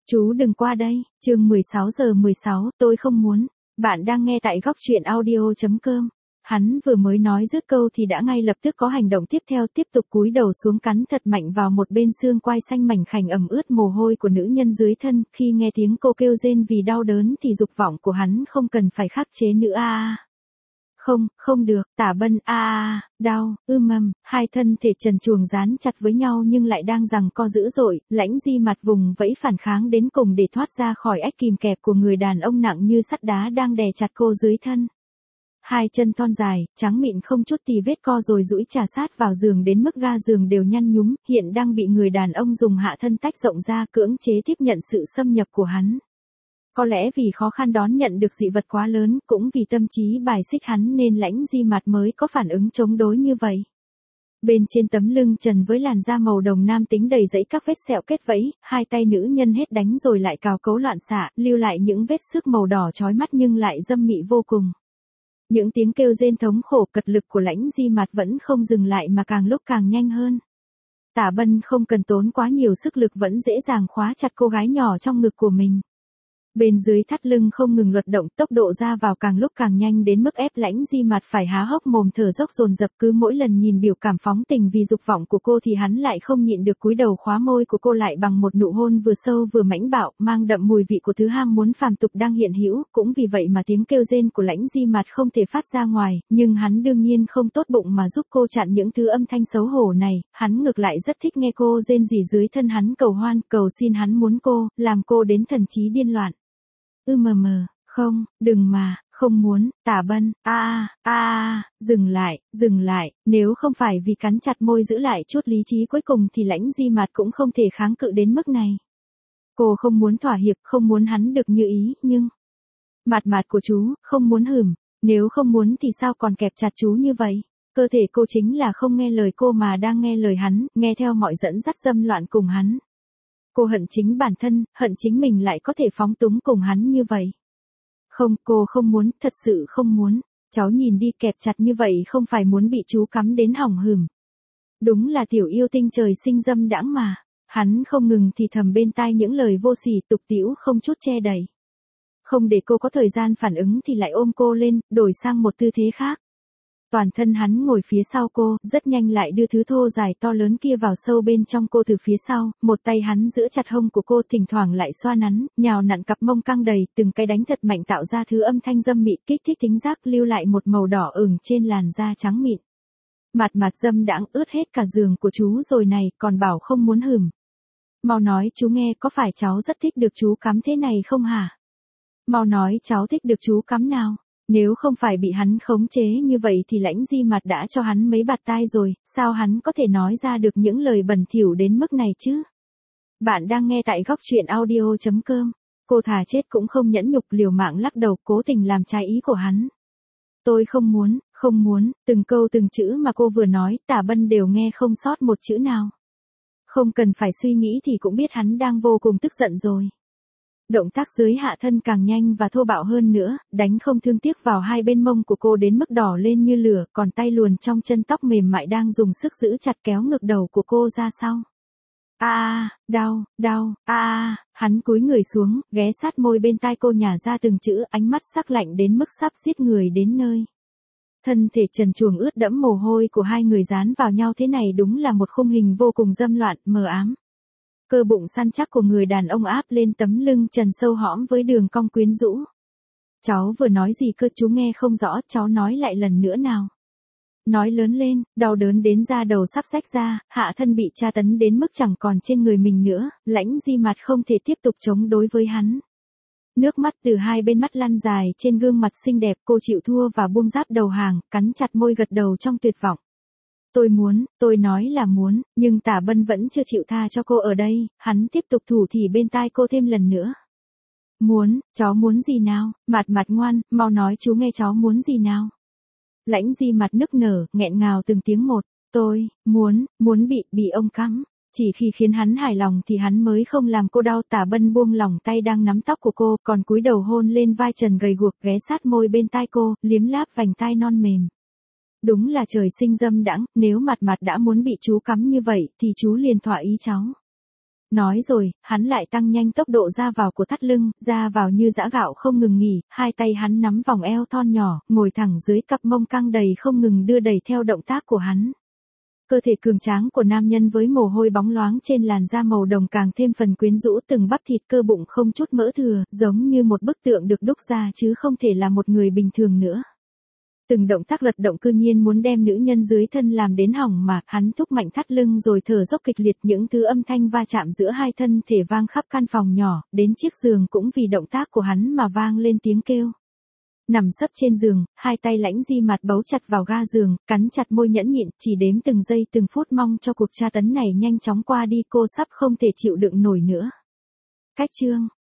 Chú đừng qua đây, chương 16:16, tôi không muốn. Bạn đang nghe tại góc truyện audio.com. Hắn vừa mới nói dứt câu thì đã ngay lập tức có hành động tiếp theo, tiếp tục cúi đầu xuống cắn thật mạnh vào một bên xương quai xanh mảnh khảnh ẩm ướt mồ hôi của nữ nhân dưới thân. Khi nghe tiếng cô kêu rên vì đau đớn thì dục vọng của hắn không cần phải khắc chế nữa Không được, Tả Bân đau, hai thân thể trần truồng dán chặt với nhau nhưng lại đang giằng co dữ dội, Lãnh Di Mặt vùng vẫy phản kháng đến cùng để thoát ra khỏi ách kìm kẹp của người đàn ông nặng như sắt đá đang đè chặt cô dưới thân. Hai chân thon dài, trắng mịn không chút tì vết co rồi duỗi chà sát vào giường đến mức ga giường đều nhăn nhúm, hiện đang bị người đàn ông dùng hạ thân tách rộng ra cưỡng chế tiếp nhận sự xâm nhập của hắn. Có lẽ vì khó khăn đón nhận được dị vật quá lớn, cũng vì tâm trí bài xích hắn nên Lãnh Di Mặt mới có phản ứng chống đối như vậy. Bên trên tấm lưng trần với làn da màu đồng nam tính đầy rẫy các vết sẹo kết vẫy, hai tay nữ nhân hết đánh rồi lại cào cấu loạn xạ, lưu lại những vết xước màu đỏ chói mắt nhưng lại dâm mị vô cùng. Những tiếng kêu rên thống khổ cật lực của Lãnh Di Mặt vẫn không dừng lại mà càng lúc càng nhanh hơn. Tả Bân không cần tốn quá nhiều sức lực vẫn dễ dàng khóa chặt cô gái nhỏ trong ngực của mình. Bên dưới thắt lưng không ngừng luật động, tốc độ ra vào càng lúc càng nhanh đến mức ép Lãnh Di Mặt phải há hốc mồm thở dốc dồn dập. Cứ mỗi lần nhìn biểu cảm phóng tình vì dục vọng của cô thì hắn lại không nhịn được cúi đầu khóa môi của cô lại bằng một nụ hôn vừa sâu vừa mãnh bạo, mang đậm mùi vị của thứ ham muốn phàm tục đang hiện hữu. Cũng vì vậy mà tiếng kêu rên của Lãnh Di Mặt không thể phát ra ngoài, nhưng hắn đương nhiên không tốt bụng mà giúp cô chặn những thứ âm thanh xấu hổ này. Hắn ngược lại rất thích nghe cô rên rỉ dưới thân hắn cầu hoan, cầu xin hắn muốn cô, làm cô đến thần trí điên loạn. Không, đừng mà, không muốn, Tả Bân, dừng lại, nếu không phải vì cắn chặt môi giữ lại chút lý trí cuối cùng thì Lãnh Di Mặt cũng không thể kháng cự đến mức này. Cô không muốn thỏa hiệp, không muốn hắn được như ý, nhưng... Mặt của chú, không muốn nếu không muốn thì sao còn kẹp chặt chú như vậy? Cơ thể cô chính là không nghe lời cô mà đang nghe lời hắn, nghe theo mọi dẫn dắt dâm loạn cùng hắn. Cô hận chính bản thân, hận chính mình lại có thể phóng túng cùng hắn như vậy. Không, cô không muốn, thật sự không muốn. Cháu nhìn đi, kẹp chặt như vậy không phải muốn bị chú cắm đến hỏng Đúng là tiểu yêu tinh trời sinh dâm đãng mà. Hắn không ngừng thì thầm bên tai những lời vô sỉ tục tĩu không chút che đậy. Không để cô có thời gian phản ứng thì lại ôm cô lên, đổi sang một tư thế khác. Toàn thân hắn ngồi phía sau cô, rất nhanh lại đưa thứ thô dài to lớn kia vào sâu bên trong cô từ phía sau, một tay hắn giữ chặt hông của cô, thỉnh thoảng lại xoa nắn, nhào nặn cặp mông căng đầy, từng cái đánh thật mạnh tạo ra thứ âm thanh dâm mị kích thích thính giác, lưu lại một màu đỏ ửng trên làn da trắng mịn. Mặt dâm đãng ướt hết cả giường của chú rồi này, còn bảo không muốn Mau nói chú nghe, có phải cháu rất thích được chú cắm thế này không hả? Mau nói cháu thích được chú cắm nào? Nếu không phải bị hắn khống chế như vậy thì Lãnh Di Mặt đã cho hắn mấy bạt tai rồi, sao hắn có thể nói ra được những lời bẩn thỉu đến mức này chứ? Bạn đang nghe tại góc truyện audio.com. Cô thà chết cũng không nhẫn nhục, liều mạng lắc đầu, cố tình làm trái ý của hắn. Tôi không muốn, từng câu từng chữ mà cô vừa nói, Tả Bân đều nghe không sót một chữ nào. Không cần phải suy nghĩ thì cũng biết hắn đang vô cùng tức giận rồi. Động tác dưới hạ thân càng nhanh và thô bạo hơn nữa, đánh không thương tiếc vào hai bên mông của cô đến mức đỏ lên như lửa, còn tay luồn trong chân tóc mềm mại đang dùng sức giữ chặt kéo ngực đầu của cô ra sau. Đau, hắn cúi người xuống, ghé sát môi bên tai cô nhả ra từng chữ, ánh mắt sắc lạnh đến mức sắp giết người đến nơi. Thân thể trần truồng ướt đẫm mồ hôi của hai người dán vào nhau thế này đúng là một khung hình vô cùng dâm loạn, mờ ám. Cơ bụng săn chắc của người đàn ông áp lên tấm lưng trần sâu hõm với đường cong quyến rũ. Cháu vừa nói gì cơ, chú nghe không rõ, cháu nói lại lần nữa nào. Nói lớn lên, đau đớn đến da đầu sắp rách ra, hạ thân bị tra tấn đến mức chẳng còn trên người mình nữa, Lãnh Di Mặt không thể tiếp tục chống đối với hắn. Nước mắt từ hai bên mắt lăn dài trên gương mặt xinh đẹp, cô chịu thua và buông giáp đầu hàng, cắn chặt môi gật đầu trong tuyệt vọng. Tôi nói là muốn, nhưng Tả Bân vẫn chưa chịu tha cho cô ở đây, hắn tiếp tục thủ thỉ bên tai cô thêm lần nữa. Cháu muốn gì nào, mặt ngoan, mau nói chú nghe cháu muốn gì nào. Lãnh Di Mặt nức nở, nghẹn ngào từng tiếng một, tôi, muốn bị ông cắm. Chỉ khi khiến hắn hài lòng thì hắn mới không làm cô đau. Tả Bân buông lỏng tay đang nắm tóc của cô, còn cúi đầu hôn lên vai trần gầy guộc, ghé sát môi bên tai cô, liếm láp vành tai non mềm. Đúng là trời sinh dâm đãng, nếu mặt đã muốn bị chú cắm như vậy thì chú liền thỏa ý cháu. Nói rồi, hắn lại tăng nhanh tốc độ ra vào của thắt lưng, ra vào như giã gạo không ngừng nghỉ, hai tay hắn nắm vòng eo thon nhỏ, ngồi thẳng dưới cặp mông căng đầy không ngừng đưa đẩy theo động tác của hắn. Cơ thể cường tráng của nam nhân với mồ hôi bóng loáng trên làn da màu đồng càng thêm phần quyến rũ, từng bắp thịt cơ bụng không chút mỡ thừa, giống như một bức tượng được đúc ra chứ không thể là một người bình thường nữa. Từng động tác lật động cư nhiên muốn đem nữ nhân dưới thân làm đến hỏng mà, hắn thúc mạnh thắt lưng rồi thở dốc kịch liệt, những thứ âm thanh va chạm giữa hai thân thể vang khắp căn phòng nhỏ, đến chiếc giường cũng vì động tác của hắn mà vang lên tiếng kêu. Nằm sấp trên giường, hai tay Lãnh Di Mạt bấu chặt vào ga giường, cắn chặt môi nhẫn nhịn, chỉ đếm từng giây từng phút mong cho cuộc tra tấn này nhanh chóng qua đi, cô sắp không thể chịu đựng nổi nữa. Cách chương